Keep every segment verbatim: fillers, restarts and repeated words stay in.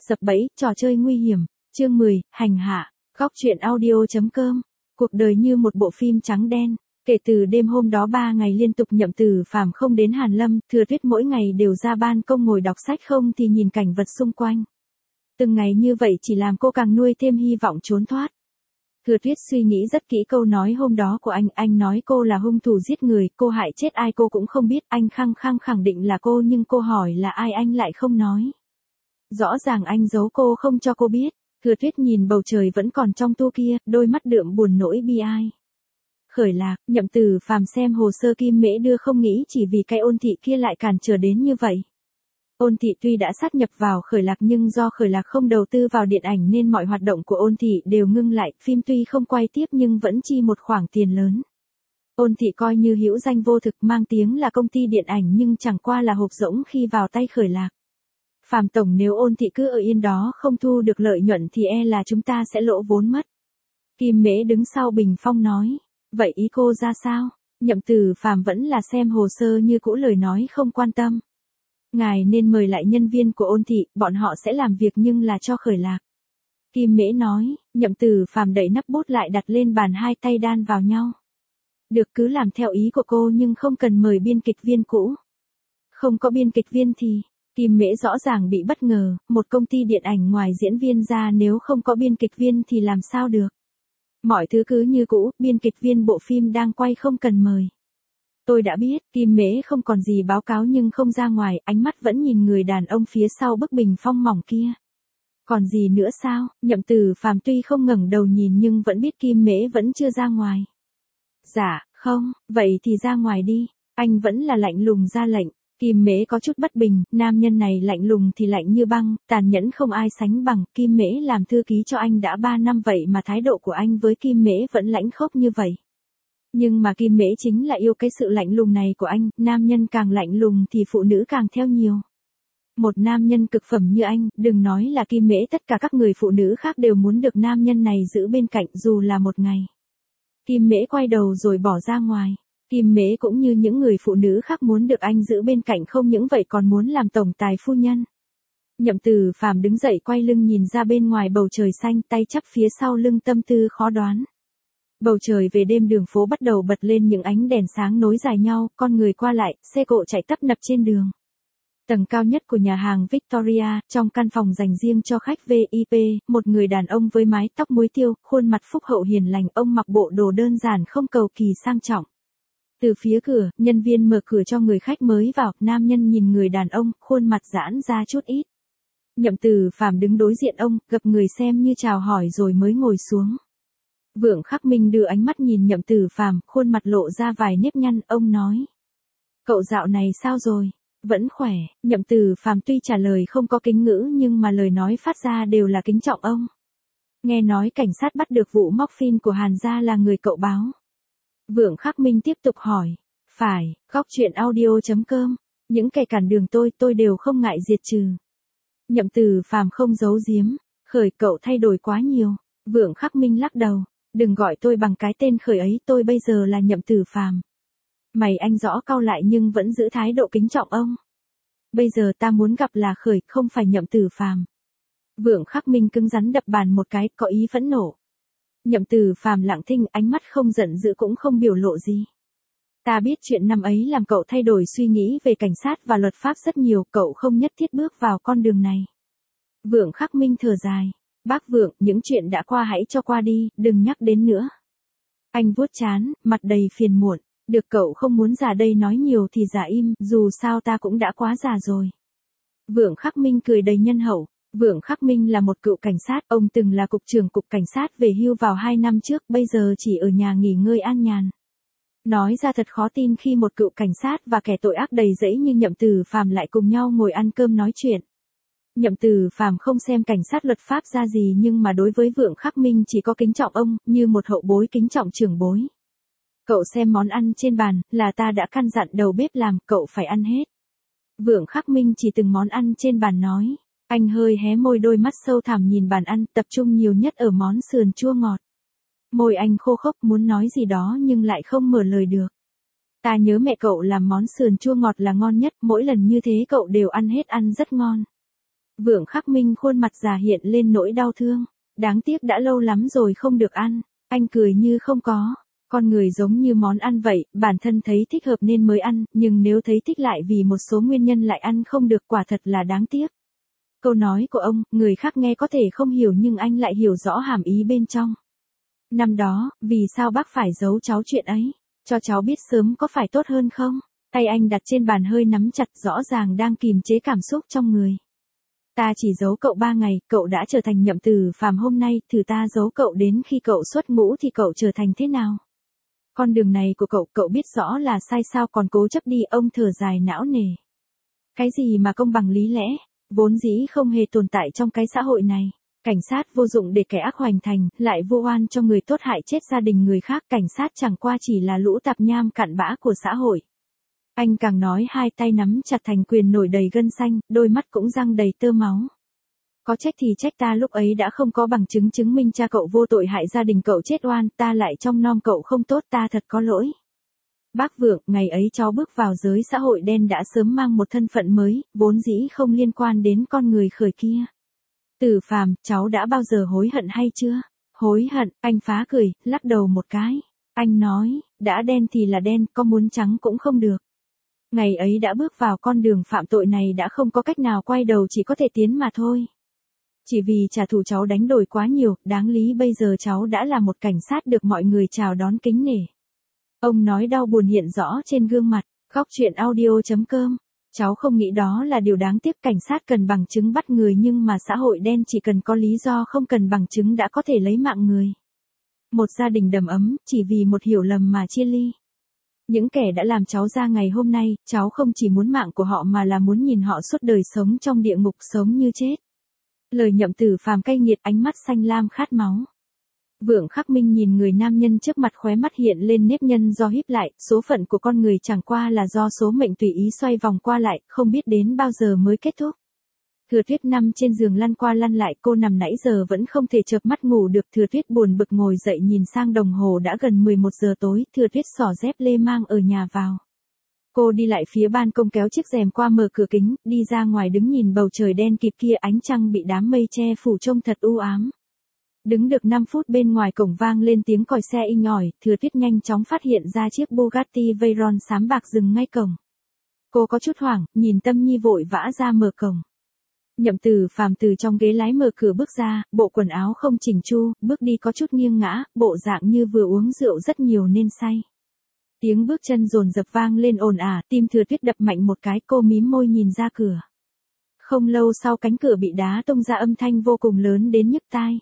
Sập bẫy, trò chơi nguy hiểm. Chương mười, hành hạ. Góc truyện audio.com. Cuộc đời như một bộ phim trắng đen. Kể từ đêm hôm đó ba ngày liên tục Nhậm Tử Phàm không đến Hàn Lâm, Thừa Tuyết mỗi ngày đều ra ban công ngồi đọc sách không thì nhìn cảnh vật xung quanh. Từng ngày như vậy chỉ làm cô càng nuôi thêm hy vọng trốn thoát. Thừa Tuyết suy nghĩ rất kỹ câu nói hôm đó của anh, anh nói cô là hung thủ giết người, cô hại chết ai cô cũng không biết, anh khăng khăng khẳng định là cô nhưng cô hỏi là ai anh lại không nói. Rõ ràng anh giấu cô không cho cô biết. Thừa Tuyết nhìn bầu trời vẫn còn trong tu kia, đôi mắt đượm buồn nỗi bi ai. Khởi Lạc, Nhậm Tử Phàm xem hồ sơ Kim Mễ đưa không nghĩ chỉ vì cái Ôn Thị kia lại cản trở đến như vậy. Ôn Thị tuy đã sát nhập vào Khởi Lạc nhưng do Khởi Lạc không đầu tư vào điện ảnh nên mọi hoạt động của Ôn Thị đều ngưng lại, phim tuy không quay tiếp nhưng vẫn chi một khoản tiền lớn. Ôn Thị coi như hữu danh vô thực mang tiếng là công ty điện ảnh nhưng chẳng qua là hộp rỗng khi vào tay Khởi Lạc. Phàm tổng nếu Ôn Thị cứ ở yên đó không thu được lợi nhuận thì e là chúng ta sẽ lỗ vốn mất. Kim Mễ đứng sau bình phong nói. Vậy ý cô ra sao? Nhậm Tử Phàm vẫn là xem hồ sơ như cũ lời nói không quan tâm. Ngài nên mời lại nhân viên của Ôn Thị, bọn họ sẽ làm việc nhưng là cho Khởi Lạc. Kim Mễ nói, Nhậm Tử Phàm đẩy nắp bút lại đặt lên bàn hai tay đan vào nhau. Được cứ làm theo ý của cô nhưng không cần mời biên kịch viên cũ. Không có biên kịch viên thì... Kim Mễ rõ ràng bị bất ngờ, một công ty điện ảnh ngoài diễn viên ra nếu không có biên kịch viên thì làm sao được. Mọi thứ cứ như cũ, biên kịch viên bộ phim đang quay không cần mời. Tôi đã biết, Kim Mễ không còn gì báo cáo nhưng không ra ngoài, ánh mắt vẫn nhìn người đàn ông phía sau bức bình phong mỏng kia. Còn gì nữa sao? Nhậm Tử Phàm tuy không ngẩng đầu nhìn nhưng vẫn biết Kim Mễ vẫn chưa ra ngoài. Dạ, không, vậy thì ra ngoài đi. Anh vẫn là lạnh lùng ra lệnh. Kim Mễ có chút bất bình, nam nhân này lạnh lùng thì lạnh như băng, tàn nhẫn không ai sánh bằng. Kim Mễ làm thư ký cho anh đã ba năm vậy mà thái độ của anh với Kim Mễ vẫn lãnh khốc như vậy. Nhưng mà Kim Mễ chính là yêu cái sự lạnh lùng này của anh, nam nhân càng lạnh lùng thì phụ nữ càng theo nhiều. Một nam nhân cực phẩm như anh, đừng nói là Kim Mễ, tất cả các người phụ nữ khác đều muốn được nam nhân này giữ bên cạnh dù là một ngày. Kim Mễ quay đầu rồi bỏ ra ngoài. Kim Mễ cũng như những người phụ nữ khác muốn được anh giữ bên cạnh, không những vậy còn muốn làm tổng tài phu nhân. Nhậm Tử Phàm đứng dậy quay lưng nhìn ra bên ngoài bầu trời xanh, tay chắp phía sau lưng tâm tư khó đoán. Bầu trời về đêm, đường phố bắt đầu bật lên những ánh đèn sáng nối dài nhau, con người qua lại, xe cộ chạy tấp nập trên đường. Tầng cao nhất của nhà hàng Victoria, trong căn phòng dành riêng cho khách vi ai pi, một người đàn ông với mái tóc muối tiêu, khuôn mặt phúc hậu hiền lành, ông mặc bộ đồ đơn giản không cầu kỳ sang trọng. Từ phía cửa, nhân viên mở cửa cho người khách mới vào, nam nhân nhìn người đàn ông, khuôn mặt giãn ra chút ít. Nhậm Tử Phàm đứng đối diện ông, gặp người xem như chào hỏi rồi mới ngồi xuống. Vượng Khắc Minh đưa ánh mắt nhìn Nhậm Tử Phàm, khuôn mặt lộ ra vài nếp nhăn, ông nói. Cậu dạo này sao rồi? Vẫn khỏe. Nhậm Tử Phàm tuy trả lời không có kính ngữ nhưng mà lời nói phát ra đều là kính trọng ông. Nghe nói cảnh sát bắt được vụ móc phim của Hàn gia là người cậu báo. Vượng Khắc Minh tiếp tục hỏi. Phải, góc truyện audio.com. Những kẻ cản đường tôi, tôi đều không ngại diệt trừ. Nhậm Tử Phàm không giấu giếm. Khởi, cậu thay đổi quá nhiều. Vượng Khắc Minh lắc đầu. Đừng gọi tôi bằng cái tên Khởi ấy, tôi bây giờ là Nhậm Tử Phàm. Mày anh rõ cau lại nhưng vẫn giữ thái độ kính trọng ông. Bây giờ ta muốn gặp là Khởi, không phải Nhậm Tử Phàm. Vượng Khắc Minh cứng rắn đập bàn một cái, có ý phẫn nộ. Nhậm Tử Phàm lặng thinh, ánh mắt không giận dữ cũng không biểu lộ gì. Ta biết chuyện năm ấy làm cậu thay đổi suy nghĩ về cảnh sát và luật pháp rất nhiều, cậu không nhất thiết bước vào con đường này. Vượng Khắc Minh thở dài. Bác Vượng, những chuyện đã qua hãy cho qua đi, đừng nhắc đến nữa. Anh vuốt trán, mặt đầy phiền muộn. Được, cậu không muốn già đây nói nhiều thì giả im, dù sao ta cũng đã quá già rồi. Vượng Khắc Minh cười đầy nhân hậu. Vượng Khắc Minh là một cựu cảnh sát, ông từng là cục trưởng cục cảnh sát về hưu vào hai năm trước, bây giờ chỉ ở nhà nghỉ ngơi an nhàn. Nói ra thật khó tin khi một cựu cảnh sát và kẻ tội ác đầy rẫy như Nhậm Tử Phàm lại cùng nhau ngồi ăn cơm nói chuyện. Nhậm Tử Phàm không xem cảnh sát luật pháp ra gì nhưng mà đối với Vượng Khắc Minh chỉ có kính trọng ông, như một hậu bối kính trọng trưởng bối. Cậu xem món ăn trên bàn, là ta đã căn dặn đầu bếp làm, cậu phải ăn hết. Vượng Khắc Minh chỉ từng món ăn trên bàn nói. Anh hơi hé môi, đôi mắt sâu thẳm nhìn bàn ăn, tập trung nhiều nhất ở món sườn chua ngọt. Môi anh khô khốc muốn nói gì đó nhưng lại không mở lời được. Ta nhớ mẹ cậu làm món sườn chua ngọt là ngon nhất, mỗi lần như thế cậu đều ăn hết, ăn rất ngon. Vượng Khắc Minh khuôn mặt già hiện lên nỗi đau thương. Đáng tiếc đã lâu lắm rồi không được ăn. Anh cười như không có. Con người giống như món ăn vậy, bản thân thấy thích hợp nên mới ăn, nhưng nếu thấy thích lại vì một số nguyên nhân lại ăn không được, quả thật là đáng tiếc. Câu nói của ông, người khác nghe có thể không hiểu nhưng anh lại hiểu rõ hàm ý bên trong. Năm đó, vì sao bác phải giấu cháu chuyện ấy? Cho cháu biết sớm có phải tốt hơn không? Tay anh đặt trên bàn hơi nắm chặt, rõ ràng đang kìm chế cảm xúc trong người. Ta chỉ giấu cậu ba ngày, cậu đã trở thành Nhậm Tử Phàm hôm nay, thử ta giấu cậu đến khi cậu xuất ngũ thì cậu trở thành thế nào? Con đường này của cậu, cậu biết rõ là sai sao còn cố chấp đi, ông thở dài não nề. Cái gì mà công bằng lý lẽ, vốn dĩ không hề tồn tại trong cái xã hội này. Cảnh sát vô dụng để kẻ ác hoành thành, lại vô oan cho người tốt hại chết gia đình người khác. Cảnh sát chẳng qua chỉ là lũ tạp nham cặn bã của xã hội. Anh càng nói hai tay nắm chặt thành quyền nổi đầy gân xanh, đôi mắt cũng răng đầy tơ máu. Có trách thì trách ta lúc ấy đã không có bằng chứng chứng minh cha cậu vô tội hại gia đình cậu chết oan, ta lại trông nom cậu không tốt, ta thật có lỗi. Bác Vượng, ngày ấy cháu bước vào giới xã hội đen đã sớm mang một thân phận mới, vốn dĩ không liên quan đến con người khởi kia. Tử Phàm, cháu đã bao giờ hối hận hay chưa? Hối hận, anh phá cười, lắc đầu một cái. Anh nói, đã đen thì là đen, có muốn trắng cũng không được. Ngày ấy đã bước vào con đường phạm tội này đã không có cách nào quay đầu, chỉ có thể tiến mà thôi. Chỉ vì trả thù cháu đánh đổi quá nhiều, đáng lý bây giờ cháu đã là một cảnh sát được mọi người chào đón kính nể. Ông nói đau buồn hiện rõ trên gương mặt. Góc truyện audio chấm com. Cháu không nghĩ đó là điều đáng tiếc, cảnh sát cần bằng chứng bắt người nhưng mà xã hội đen chỉ cần có lý do không cần bằng chứng đã có thể lấy mạng người. Một gia đình đầm ấm, chỉ vì một hiểu lầm mà chia ly. Những kẻ đã làm cháu ra ngày hôm nay, cháu không chỉ muốn mạng của họ mà là muốn nhìn họ suốt đời sống trong địa ngục, sống như chết. Lời Nhậm Tử Phàm cay nghiệt, ánh mắt xanh lam khát máu. Vượng Khắc Minh nhìn người nam nhân trước mặt, khóe mắt hiện lên nếp nhăn do híp lại, số phận của con người chẳng qua là do số mệnh tùy ý xoay vòng qua lại, không biết đến bao giờ mới kết thúc. Thừa Tuyết nằm trên giường lăn qua lăn lại, cô nằm nãy giờ vẫn không thể chợp mắt ngủ được. Thừa Tuyết buồn bực ngồi dậy nhìn sang đồng hồ đã gần mười một giờ tối, Thừa Tuyết xỏ dép lê mang ở nhà vào. Cô đi lại phía ban công kéo chiếc rèm qua mở cửa kính, đi ra ngoài đứng nhìn bầu trời đen kịt kia, ánh trăng bị đám mây che phủ trông thật u ám. Đứng được năm phút bên ngoài cổng vang lên tiếng còi xe inh ỏi, Thừa Tuyết nhanh chóng phát hiện ra chiếc Bugatti Veyron xám bạc dừng ngay cổng. Cô có chút hoảng, nhìn Tâm Nhi vội vã ra mở cổng. Nhậm Tử Phàm từ trong ghế lái mở cửa bước ra, bộ quần áo không chỉnh chu, bước đi có chút nghiêng ngã, bộ dạng như vừa uống rượu rất nhiều nên say. Tiếng bước chân dồn dập vang lên ồn ả, tim Thừa Tuyết đập mạnh một cái, cô mím môi nhìn ra cửa. Không lâu sau cánh cửa bị đá tung ra, âm thanh vô cùng lớn đến nhức tai.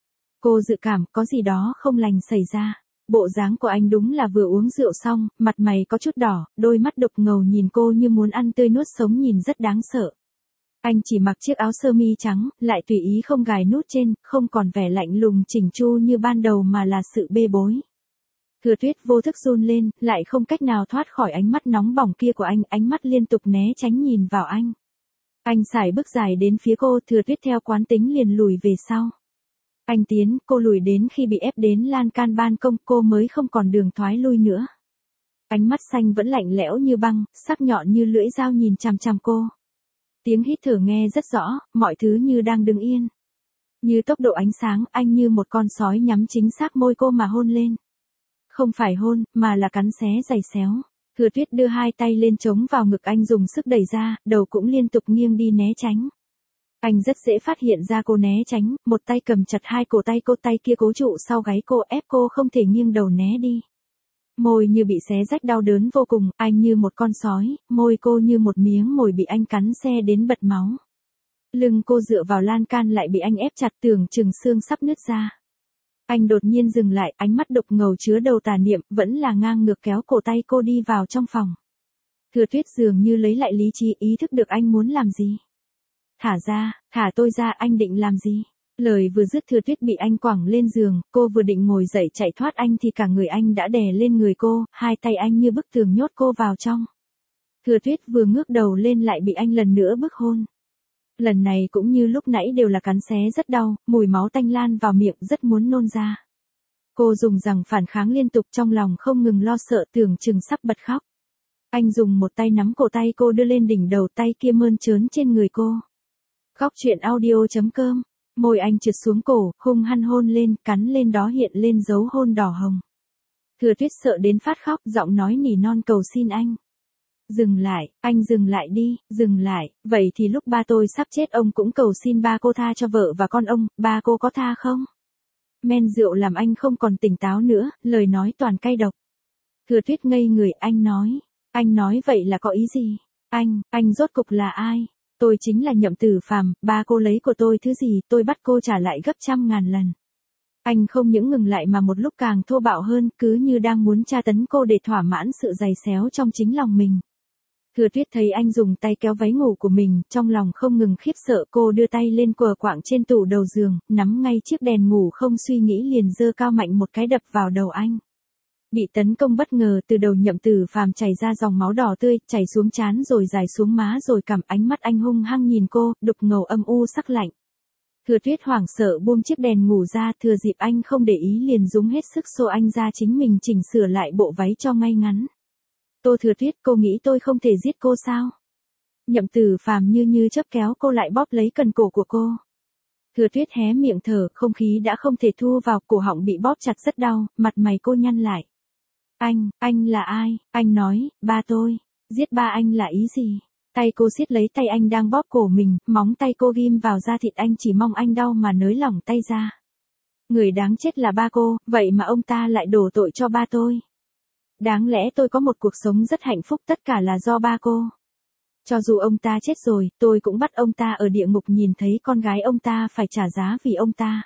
Cô dự cảm có gì đó không lành xảy ra. Bộ dáng của anh đúng là vừa uống rượu xong, mặt mày có chút đỏ, đôi mắt đục ngầu nhìn cô như muốn ăn tươi nuốt sống, nhìn rất đáng sợ. Anh chỉ mặc chiếc áo sơ mi trắng, lại tùy ý không gài nút trên, không còn vẻ lạnh lùng chỉnh chu như ban đầu mà là sự bê bối. Thừa Tuyết vô thức run lên, lại không cách nào thoát khỏi ánh mắt nóng bỏng kia của anh, ánh mắt liên tục né tránh nhìn vào anh. Anh sải bước dài đến phía cô, Thừa Tuyết theo quán tính liền lùi về sau. Anh tiến, cô lùi đến khi bị ép đến lan can ban công, cô mới không còn đường thoái lui nữa. Ánh mắt xanh vẫn lạnh lẽo như băng, sắc nhọn như lưỡi dao nhìn chằm chằm cô. Tiếng hít thở nghe rất rõ, mọi thứ như đang đứng yên. Như tốc độ ánh sáng, anh như một con sói nhắm chính xác môi cô mà hôn lên. Không phải hôn, mà là cắn xé giày xéo. Thừa Tuyết đưa hai tay lên chống vào ngực anh, dùng sức đẩy ra, đầu cũng liên tục nghiêng đi né tránh. Anh rất dễ phát hiện ra cô né tránh, một tay cầm chặt hai cổ tay cô, tay kia cố trụ sau gáy cô, ép cô không thể nghiêng đầu né đi. Môi như bị xé rách đau đớn vô cùng, anh như một con sói, môi cô như một miếng mồi bị anh cắn xe đến bật máu. Lưng cô dựa vào lan can lại bị anh ép chặt, tưởng chừng xương sắp nứt ra. Anh đột nhiên dừng lại, ánh mắt đục ngầu chứa đầu tà niệm, vẫn là ngang ngược kéo cổ tay cô đi vào trong phòng. Thừa Tuyết dường như lấy lại lý trí, ý thức được anh muốn làm gì. Thả ra, thả tôi ra, anh định làm gì? Lời vừa dứt, Thừa Tuyết bị anh quẳng lên giường, cô vừa định ngồi dậy chạy thoát anh thì cả người anh đã đè lên người cô, hai tay anh như bức tường nhốt cô vào trong. Thừa Tuyết vừa ngước đầu lên lại bị anh lần nữa bức hôn. Lần này cũng như lúc nãy đều là cắn xé rất đau, mùi máu tanh lan vào miệng, rất muốn nôn ra. Cô dùng rằng phản kháng liên tục, trong lòng không ngừng lo sợ, tưởng chừng sắp bật khóc. Anh dùng một tay nắm cổ tay cô đưa lên đỉnh đầu, tay kia mơn trớn trên người cô. Góc truyện audio.com. Môi anh trượt xuống cổ, hung hăng hôn lên, cắn lên đó hiện lên dấu hôn đỏ hồng. Thừa Tuyết sợ đến phát khóc, giọng nói nỉ non cầu xin anh. Dừng lại, anh dừng lại đi, dừng lại, vậy thì lúc ba tôi sắp chết ông cũng cầu xin ba cô tha cho vợ và con ông, ba cô có tha không? Men rượu làm anh không còn tỉnh táo nữa, lời nói toàn cay độc. Thừa Tuyết ngây người, anh nói, anh nói vậy là có ý gì? Anh, anh rốt cục là ai? Tôi chính là Nhậm Tử Phàm, ba cô lấy của tôi thứ gì, tôi bắt cô trả lại gấp trăm ngàn lần. Anh không những ngừng lại mà một lúc càng thô bạo hơn, cứ như đang muốn tra tấn cô để thỏa mãn sự giày xéo trong chính lòng mình. Thừa Tuyết thấy anh dùng tay kéo váy ngủ của mình, trong lòng không ngừng khiếp sợ, cô đưa tay lên quờ quạng trên tủ đầu giường, nắm ngay chiếc đèn ngủ không suy nghĩ liền giơ cao mạnh một cái đập vào đầu anh. Bị tấn công bất ngờ, từ đầu Nhậm Tử Phàm chảy ra dòng máu đỏ tươi, chảy xuống trán rồi dài xuống má rồi cằm, ánh mắt anh hung hăng nhìn cô, đục ngầu âm u sắc lạnh. Thừa Tuyết hoảng sợ buông chiếc đèn ngủ ra, thừa dịp anh không để ý liền dùng hết sức xô anh ra, chính mình chỉnh sửa lại bộ váy cho ngay ngắn. Tô Thừa Tuyết, cô nghĩ tôi không thể giết cô sao? Nhậm Tử Phàm như như chớp kéo cô lại bóp lấy cần cổ của cô. Thừa Tuyết hé miệng thở, không khí đã không thể thu vào, cổ họng bị bóp chặt rất đau, mặt mày cô nhăn lại. Anh, anh là ai? Anh nói, ba tôi. Giết ba anh là ý gì? Tay cô siết lấy tay anh đang bóp cổ mình, móng tay cô ghim vào da thịt anh, chỉ mong anh đau mà nới lỏng tay ra. Người đáng chết là ba cô, vậy mà ông ta lại đổ tội cho ba tôi. Đáng lẽ tôi có một cuộc sống rất hạnh phúc, tất cả là do ba cô. Cho dù ông ta chết rồi, tôi cũng bắt ông ta ở địa ngục nhìn thấy con gái ông ta phải trả giá vì ông ta.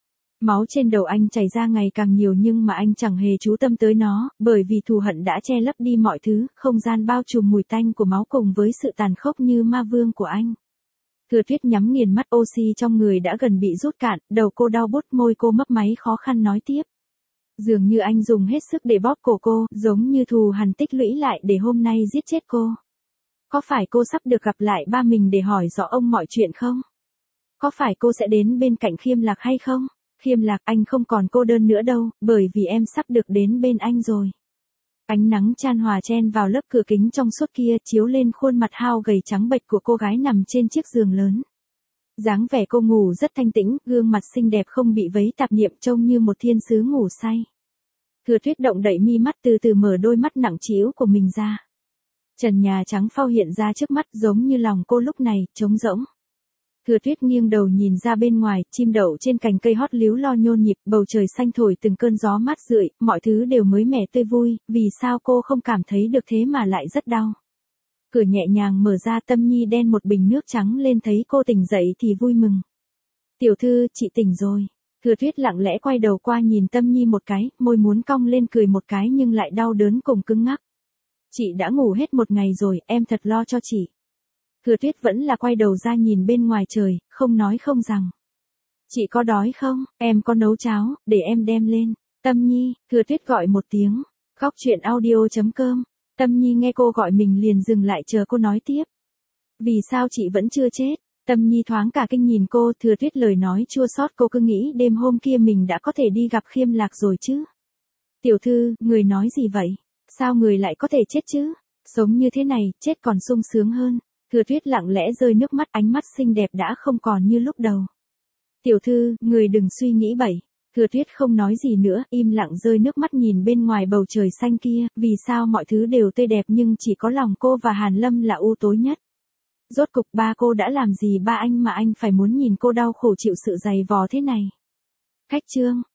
Máu trên đầu anh chảy ra ngày càng nhiều nhưng mà anh chẳng hề chú tâm tới nó, bởi vì thù hận đã che lấp đi mọi thứ, không gian bao trùm mùi tanh của máu cùng với sự tàn khốc như ma vương của anh. Thừa Tuyết nhắm nghiền mắt, oxy trong người đã gần bị rút cạn, đầu cô đau bút, môi cô mấp máy khó khăn nói tiếp. Dường như anh dùng hết sức để bóp cổ cô, giống như thù hằn tích lũy lại để hôm nay giết chết cô. Có phải cô sắp được gặp lại ba mình để hỏi rõ ông mọi chuyện không? Có phải cô sẽ đến bên cạnh Khiêm Lạc hay không? Khiêm Lạc, anh không còn cô đơn nữa đâu, bởi vì em sắp được đến bên anh rồi. Ánh nắng chan hòa chen vào lớp cửa kính trong suốt kia, chiếu lên khuôn mặt hao gầy trắng bệch của cô gái nằm trên chiếc giường lớn. Dáng vẻ cô ngủ rất thanh tĩnh, gương mặt xinh đẹp không bị vấy tạp niệm, trông như một thiên sứ ngủ say. Thừa Tuyết động đậy mi mắt, từ từ mở đôi mắt nặng trĩu của mình ra. Trần nhà trắng phau hiện ra trước mắt, giống như lòng cô lúc này trống rỗng. Thừa Tuyết nghiêng đầu nhìn ra bên ngoài, chim đậu trên cành cây hót líu lo nhôn nhịp, bầu trời xanh thổi từng cơn gió mát rượi, mọi thứ đều mới mẻ tươi vui, vì sao cô không cảm thấy được thế mà lại rất đau. Cửa nhẹ nhàng mở ra, Tâm Nhi đen một bình nước trắng lên, thấy cô tỉnh dậy thì vui mừng. Tiểu thư, chị tỉnh rồi. Thừa Tuyết lặng lẽ quay đầu qua nhìn Tâm Nhi một cái, môi muốn cong lên cười một cái nhưng lại đau đớn cùng cứng ngắc. Chị đã ngủ hết một ngày rồi, em thật lo cho chị. Thừa Tuyết vẫn là quay đầu ra nhìn bên ngoài trời, không nói không rằng. Chị có đói không, em có nấu cháo, để em đem lên. Tâm Nhi, Thừa Tuyết gọi một tiếng. Góc truyện audio.com. Tâm Nhi nghe cô gọi mình liền dừng lại chờ cô nói tiếp. Vì sao chị vẫn chưa chết? Tâm Nhi thoáng cả kinh nhìn cô, Thừa Tuyết lời nói chua xót, cô cứ nghĩ đêm hôm kia mình đã có thể đi gặp Khiêm Lạc rồi chứ. Tiểu thư, người nói gì vậy? Sao người lại có thể chết chứ? Sống như thế này, chết còn sung sướng hơn. Thừa Tuyết lặng lẽ rơi nước mắt, ánh mắt xinh đẹp đã không còn như lúc đầu. Tiểu thư, người đừng suy nghĩ bậy. Thừa Tuyết không nói gì nữa, im lặng rơi nước mắt nhìn bên ngoài bầu trời xanh kia, vì sao mọi thứ đều tươi đẹp nhưng chỉ có lòng cô và Hàn Lâm là u tối nhất. Rốt cục ba cô đã làm gì ba anh mà anh phải muốn nhìn cô đau khổ chịu sự dày vò thế này? Khách trương.